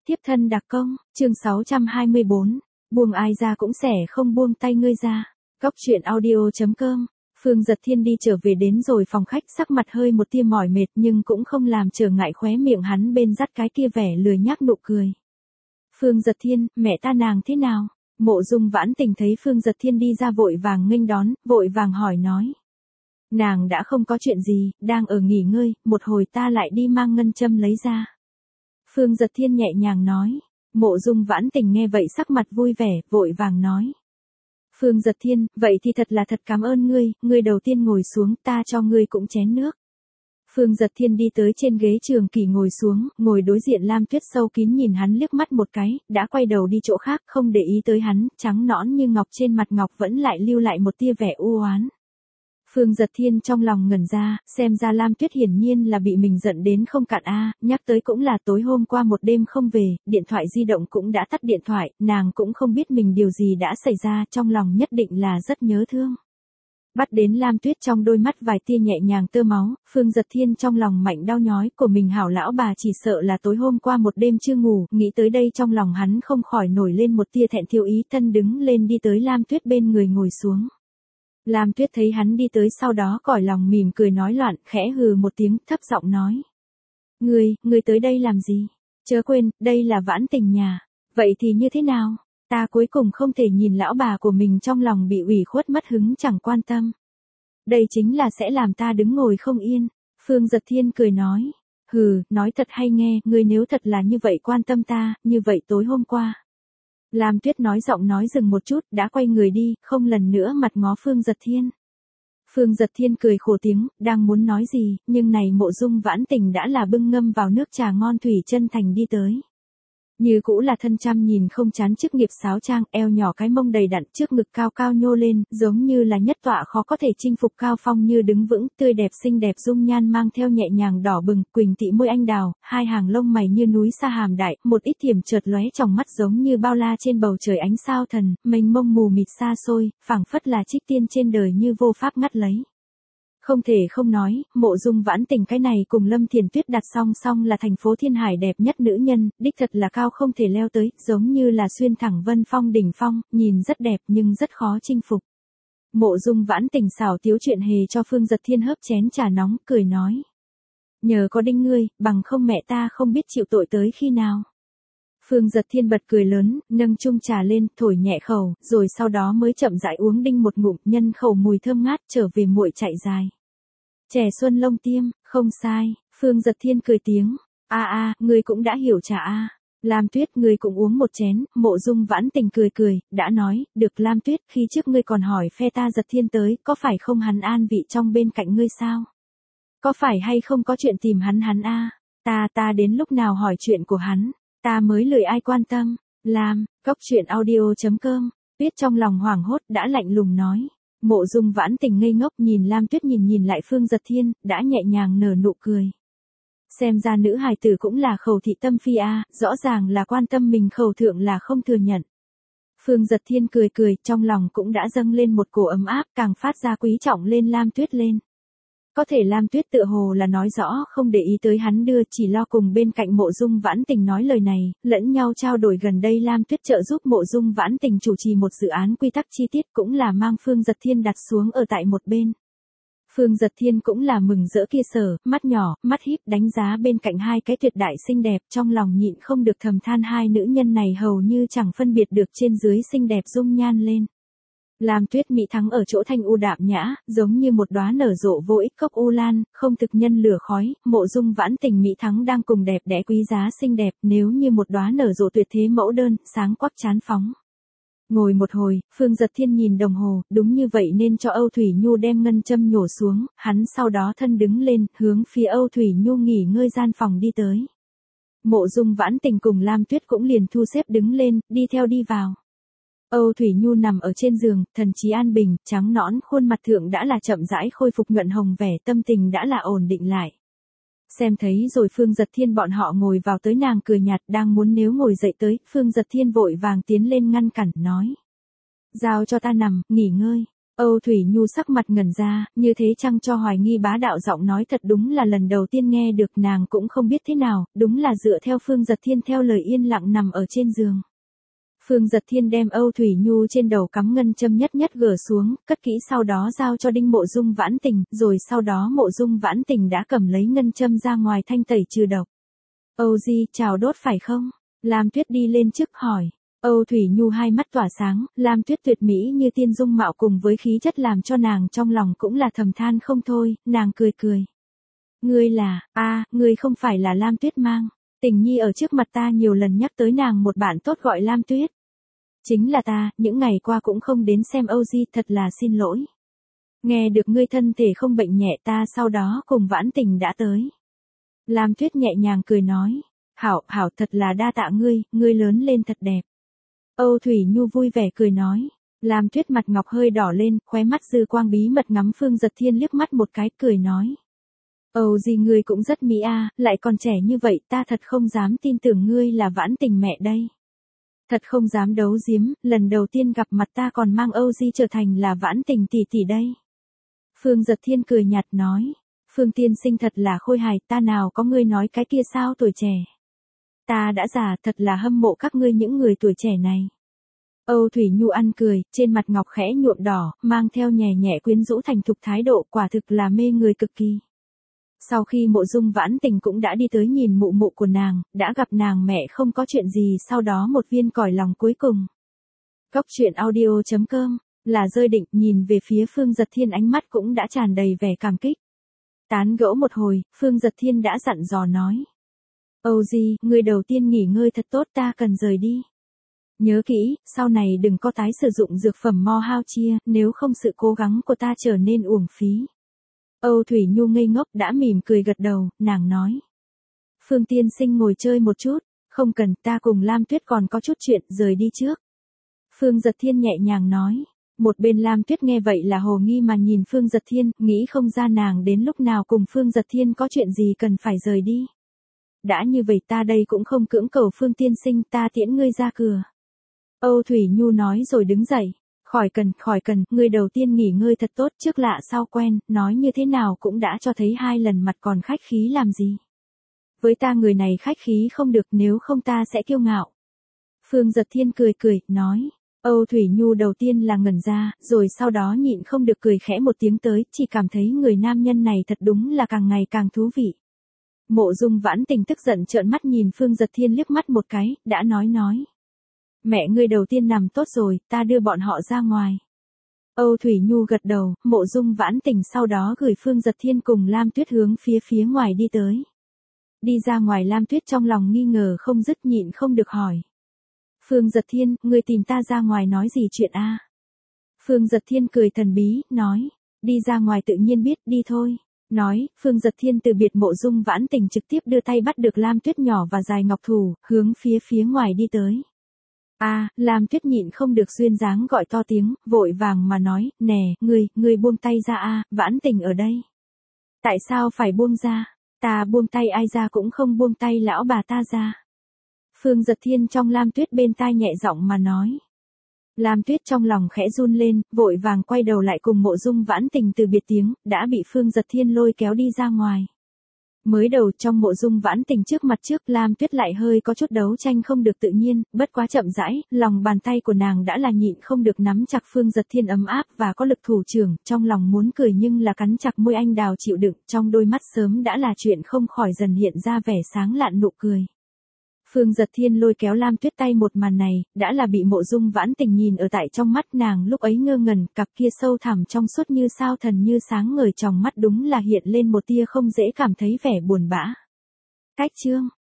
Tiếp thân đặc công, chương 624, buông ai ra cũng sẽ không buông tay ngươi ra. Góc truyện audio.com. Phương Dật Thiên đi trở về đến rồi phòng khách, sắc mặt hơi một tia mỏi mệt nhưng cũng không làm trở ngại khóe miệng hắn bên dắt cái kia vẻ lười nhác nụ cười. Phương Dật Thiên, mẹ ta nàng thế nào? Mộ Dung Vãn Tình thấy Phương Dật Thiên đi ra vội vàng nghênh đón, vội vàng hỏi nói. Nàng đã không có chuyện gì, đang ở nghỉ ngơi, một hồi ta lại đi mang ngân châm lấy ra. Phương Dật Thiên nhẹ nhàng nói. Mộ Dung Vãn Tình nghe vậy sắc mặt vui vẻ, vội vàng nói. Phương Dật Thiên, vậy thì thật là thật cảm ơn ngươi đầu tiên ngồi xuống, ta cho ngươi cũng chén nước. Phương Dật Thiên đi tới trên ghế trường kỳ ngồi xuống, ngồi đối diện Lam Tuyết sâu kín nhìn hắn liếc mắt một cái, đã quay đầu đi chỗ khác, không để ý tới hắn, trắng nõn như ngọc trên mặt ngọc vẫn lại lưu lại một tia vẻ u oán. Phương Dật Thiên trong lòng ngẩn ra, xem ra Lam Tuyết hiển nhiên là bị mình giận đến không cạn nhắc tới cũng là tối hôm qua một đêm không về, điện thoại di động cũng đã tắt điện thoại, nàng cũng không biết mình điều gì đã xảy ra, trong lòng nhất định là rất nhớ thương. Bắt đến Lam Tuyết trong đôi mắt vài tia nhẹ nhàng tơ máu, Phương Dật Thiên trong lòng mạnh đau nhói của mình hảo lão bà chỉ sợ là tối hôm qua một đêm chưa ngủ, nghĩ tới đây trong lòng hắn không khỏi nổi lên một tia thẹn thiêu ý, thân đứng lên đi tới Lam Tuyết bên người ngồi xuống. Lam Tuyết thấy hắn đi tới sau đó cõi lòng mỉm cười nói loạn, khẽ hừ một tiếng, thấp giọng nói. Ngươi tới đây làm gì? Chớ quên, đây là Vãn Tình nhà. Vậy thì như thế nào? Ta cuối cùng không thể nhìn lão bà của mình trong lòng bị ủy khuất mất hứng chẳng quan tâm. Đây chính là sẽ làm ta đứng ngồi không yên. Phương Dật Thiên cười nói. Hừ, nói thật hay nghe, ngươi nếu thật là như vậy quan tâm ta, như vậy tối hôm qua. Lam Tuyết nói giọng nói dừng một chút, đã quay người đi, không lần nữa mặt ngó Phương Dật Thiên. Phương Dật Thiên cười khổ tiếng, đang muốn nói gì, nhưng này Mộ Dung Vãn Tình đã là bưng ngâm vào nước trà ngon thủy chân thành đi tới. Như cũ là thân chăm nhìn không chán chức nghiệp sáo trang, eo nhỏ cái mông đầy đặn, trước ngực cao cao nhô lên, giống như là nhất tọa khó có thể chinh phục cao phong như đứng vững, tươi đẹp xinh đẹp dung nhan mang theo nhẹ nhàng đỏ bừng, quỳnh tị môi anh đào, hai hàng lông mày như núi sa hàm đại, một ít thiểm chợt lóe trong mắt giống như bao la trên bầu trời ánh sao thần, mênh mông mù mịt xa xôi, phảng phất là trích tiên trên đời như vô pháp ngắt lấy. Không thể không nói, Mộ Dung Vãn Tình cái này cùng Lâm Thiền Tuyết đặt song song là thành phố thiên hải đẹp nhất nữ nhân, đích thật là cao không thể leo tới, giống như là xuyên thẳng vân phong đỉnh phong, nhìn rất đẹp nhưng rất khó chinh phục. Mộ Dung Vãn Tình xảo tiếu chuyện hề cho Phương Dật Thiên hớp chén trà nóng, cười nói. Nhờ có đinh ngươi, bằng không mẹ ta không biết chịu tội tới khi nào. Phương Dật Thiên bật cười lớn, nâng chung trà lên, thổi nhẹ khẩu, rồi sau đó mới chậm rãi uống đinh một ngụm, nhân khẩu mùi thơm ngát trở về muội chạy dài. Trẻ xuân lông tiêm, không sai, Phương Dật Thiên cười tiếng, ngươi cũng đã hiểu trà Lam Tuyết ngươi cũng uống một chén, Mộ Dung Vãn Tình cười, đã nói, được Lam Tuyết, khi trước ngươi còn hỏi phe ta Dật Thiên tới, có phải không hắn an vị trong bên cạnh ngươi sao? Có phải hay không có chuyện tìm hắn ta đến lúc nào hỏi chuyện của hắn, ta mới lười ai quan tâm, Góc truyện audio.com, Tuyết trong lòng hoảng hốt đã lạnh lùng nói. Mộ Dung Vãn Tình ngây ngốc nhìn Lam Tuyết nhìn lại Phương Dật Thiên, đã nhẹ nhàng nở nụ cười. Xem ra nữ hài tử cũng là khẩu thị tâm phi rõ ràng là quan tâm mình khẩu thượng là không thừa nhận. Phương Dật Thiên cười, trong lòng cũng đã dâng lên một cổ ấm áp, càng phát ra quý trọng lên Lam Tuyết lên. Có thể Lam Tuyết tựa hồ là nói rõ không để ý tới hắn đưa, chỉ lo cùng bên cạnh Mộ Dung Vãn Tình nói lời này, lẫn nhau trao đổi. Gần đây Lam Tuyết trợ giúp Mộ Dung Vãn Tình chủ trì một dự án quy tắc chi tiết, cũng là mang Phương Dật Thiên đặt xuống ở tại một bên. Phương Dật Thiên cũng là mừng rỡ kia sở, mắt nhỏ, mắt híp đánh giá bên cạnh hai cái tuyệt đại xinh đẹp, trong lòng nhịn không được thầm than hai nữ nhân này hầu như chẳng phân biệt được trên dưới xinh đẹp dung nhan lên. Lam Tuyết mỹ thắng ở chỗ thanh u đạm nhã, giống như một đóa nở rộ vô ích cốc u lan, không thực nhân lửa khói. Mộ Dung Vãn Tình mỹ thắng đang cùng đẹp đẽ quý giá xinh đẹp, nếu như một đóa nở rộ tuyệt thế mẫu đơn, sáng quắc chán phóng. Ngồi một hồi, Phương Dật Thiên nhìn đồng hồ, đúng như vậy nên cho Âu Thủy Nhu đem ngân châm nhổ xuống, hắn sau đó thân đứng lên, hướng phía Âu Thủy Nhu nghỉ ngơi gian phòng đi tới. Mộ Dung Vãn Tình cùng Lam Tuyết cũng liền thu xếp đứng lên, đi theo đi vào. Âu Thủy Nhu nằm ở trên giường, thần trí an bình, trắng nõn, khuôn mặt thượng đã là chậm rãi khôi phục nhuận hồng vẻ, tâm tình đã là ổn định lại. Xem thấy rồi Phương Dật Thiên bọn họ ngồi vào tới, nàng cười nhạt, đang muốn nếu ngồi dậy tới, Phương Dật Thiên vội vàng tiến lên ngăn cản, nói. Giao cho ta nằm, nghỉ ngơi. Âu Thủy Nhu sắc mặt ngẩn ra, như thế chăng cho hoài nghi bá đạo giọng nói thật đúng là lần đầu tiên nghe được, nàng cũng không biết thế nào, đúng là dựa theo Phương Giật Thiên theo lời yên lặng nằm ở trên giường. Phương Giật Thiên đem Âu Thủy Nhu trên đầu cắm ngân châm nhất nhất gỡ xuống, cất kỹ sau đó giao cho Đinh Mộ Dung Vãn Tình, rồi sau đó Mộ Dung Vãn Tình đã cầm lấy ngân châm ra ngoài thanh tẩy trừ độc. Âu Di, chào đốt phải không? Lam Tuyết đi lên trước hỏi. Âu Thủy Nhu hai mắt tỏa sáng, Lam Tuyết tuyệt mỹ như tiên dung mạo cùng với khí chất làm cho nàng trong lòng cũng là thầm than không thôi, nàng cười cười. Ngươi là, ngươi không phải là Lam Tuyết Mang. Tình Nhi ở trước mặt ta nhiều lần nhắc tới nàng một bạn tốt gọi Lam Tuyết. Chính là ta, những ngày qua cũng không đến xem Âu Di, thật là xin lỗi. Nghe được ngươi thân thể không bệnh nhẹ ta sau đó cùng Vãn Tình đã tới. Lam Tuyết nhẹ nhàng cười nói, hảo, thật là đa tạ ngươi lớn lên thật đẹp. Âu Thủy Nhu vui vẻ cười nói, Lam Tuyết mặt ngọc hơi đỏ lên, khóe mắt dư quang bí mật ngắm Phương Giật Thiên liếc mắt một cái, cười nói. Âu Di ngươi cũng rất mỹ lại còn trẻ như vậy, ta thật không dám tin tưởng ngươi là Vãn Tình mẹ đây. Thật không dám đấu giếm, lần đầu tiên gặp mặt ta còn mang Âu Di trở thành là Vãn Tình tỷ tỷ đây. Phương Giật Thiên cười nhạt nói, Phương tiên sinh thật là khôi hài, ta nào có ngươi nói cái kia sao tuổi trẻ. Ta đã già, thật là hâm mộ các ngươi những người tuổi trẻ này. Âu Thủy Nhu ăn cười, trên mặt ngọc khẽ nhuộm đỏ, mang theo nhẹ nhẹ quyến rũ thành thục thái độ, quả thực là mê người cực kỳ. Sau khi Mộ Dung Vãn Tình cũng đã đi tới nhìn mụ mụ của nàng, đã gặp nàng mẹ không có chuyện gì, sau đó một viên còi lòng cuối cùng. Cóc truyện audio.com, là rơi định, nhìn về phía Phương Giật Thiên ánh mắt cũng đã tràn đầy vẻ cảm kích. Tán gẫu một hồi, Phương Giật Thiên đã dặn dò nói. Âu Di, ngươi đầu tiên nghỉ ngơi thật tốt, ta cần rời đi. Nhớ kỹ, sau này đừng có tái sử dụng dược phẩm mo hao chia, nếu không sự cố gắng của ta trở nên uổng phí. Âu Thủy Nhu ngây ngốc đã mỉm cười gật đầu, nàng nói. Phương tiên sinh ngồi chơi một chút, không cần, ta cùng Lam Tuyết còn có chút chuyện, rời đi trước. Phương Giật Thiên nhẹ nhàng nói. Một bên Lam Tuyết nghe vậy là hồ nghi mà nhìn Phương Giật Thiên, nghĩ không ra nàng đến lúc nào cùng Phương Giật Thiên có chuyện gì cần phải rời đi. Đã như vậy ta đây cũng không cưỡng cầu Phương tiên sinh, ta tiễn ngươi ra cửa. Âu Thủy Nhu nói rồi đứng dậy. Khỏi cần, ngươi đầu tiên nghỉ ngơi thật tốt, trước lạ sau quen, nói như thế nào cũng đã cho thấy 2 lần mặt còn khách khí làm gì. Với ta người này khách khí không được, nếu không ta sẽ kiêu ngạo. Phương Giật Thiên cười, nói. Âu Thủy Nhu đầu tiên là ngẩn ra, rồi sau đó nhịn không được cười khẽ một tiếng tới, chỉ cảm thấy người nam nhân này thật đúng là càng ngày càng thú vị. Mộ Dung Vãn Tình tức giận trợn mắt nhìn Phương Giật Thiên liếc mắt một cái, đã nói. Mẹ ngươi đầu tiên nằm tốt rồi, ta đưa bọn họ ra ngoài. Âu Thủy Nhu gật đầu, Mộ Dung Vãn Tình sau đó gửi Phương Giật Thiên cùng Lam Tuyết hướng phía ngoài đi tới. Đi ra ngoài Lam Tuyết trong lòng nghi ngờ không dứt, nhịn không được hỏi. Phương Giật Thiên, ngươi tìm ta ra ngoài nói gì chuyện a? Phương Giật Thiên cười thần bí, nói. Đi ra ngoài tự nhiên biết, đi thôi. Nói, Phương Giật Thiên từ biệt Mộ Dung Vãn Tình trực tiếp đưa tay bắt được Lam Tuyết nhỏ và dài ngọc thủ, hướng phía ngoài đi tới. Lam Tuyết nhịn không được duyên dáng gọi to tiếng, vội vàng mà nói, nè, ngươi buông tay ra Vãn Tình ở đây. Tại sao phải buông ra? Ta buông tay ai ra cũng không buông tay lão bà ta ra. Phương Giật Thiên trong Lam Tuyết bên tai nhẹ giọng mà nói. Lam Tuyết trong lòng khẽ run lên, vội vàng quay đầu lại cùng Mộ Dung Vãn Tình từ biệt tiếng, đã bị Phương Giật Thiên lôi kéo đi ra ngoài. Mới đầu trong Mộ Dung Vãn Tình trước mặt trước, Lam Tuyết lại hơi có chút đấu tranh không được tự nhiên, bất quá chậm rãi, lòng bàn tay của nàng đã là nhịn không được nắm chặt Phương Giật Thiên ấm áp và có lực thủ trưởng, trong lòng muốn cười nhưng là cắn chặt môi anh đào chịu đựng, trong đôi mắt sớm đã là chuyện không khỏi dần hiện ra vẻ sáng lạn nụ cười. Phương Giật Thiên lôi kéo Lam Tuyết tay, một màn này, đã là bị Mộ Dung Vãn Tình nhìn ở tại trong mắt nàng lúc ấy ngơ ngẩn, cặp kia sâu thẳm trong suốt như sao thần như sáng ngời trong mắt đúng là hiện lên một tia không dễ cảm thấy vẻ buồn bã. Cách chương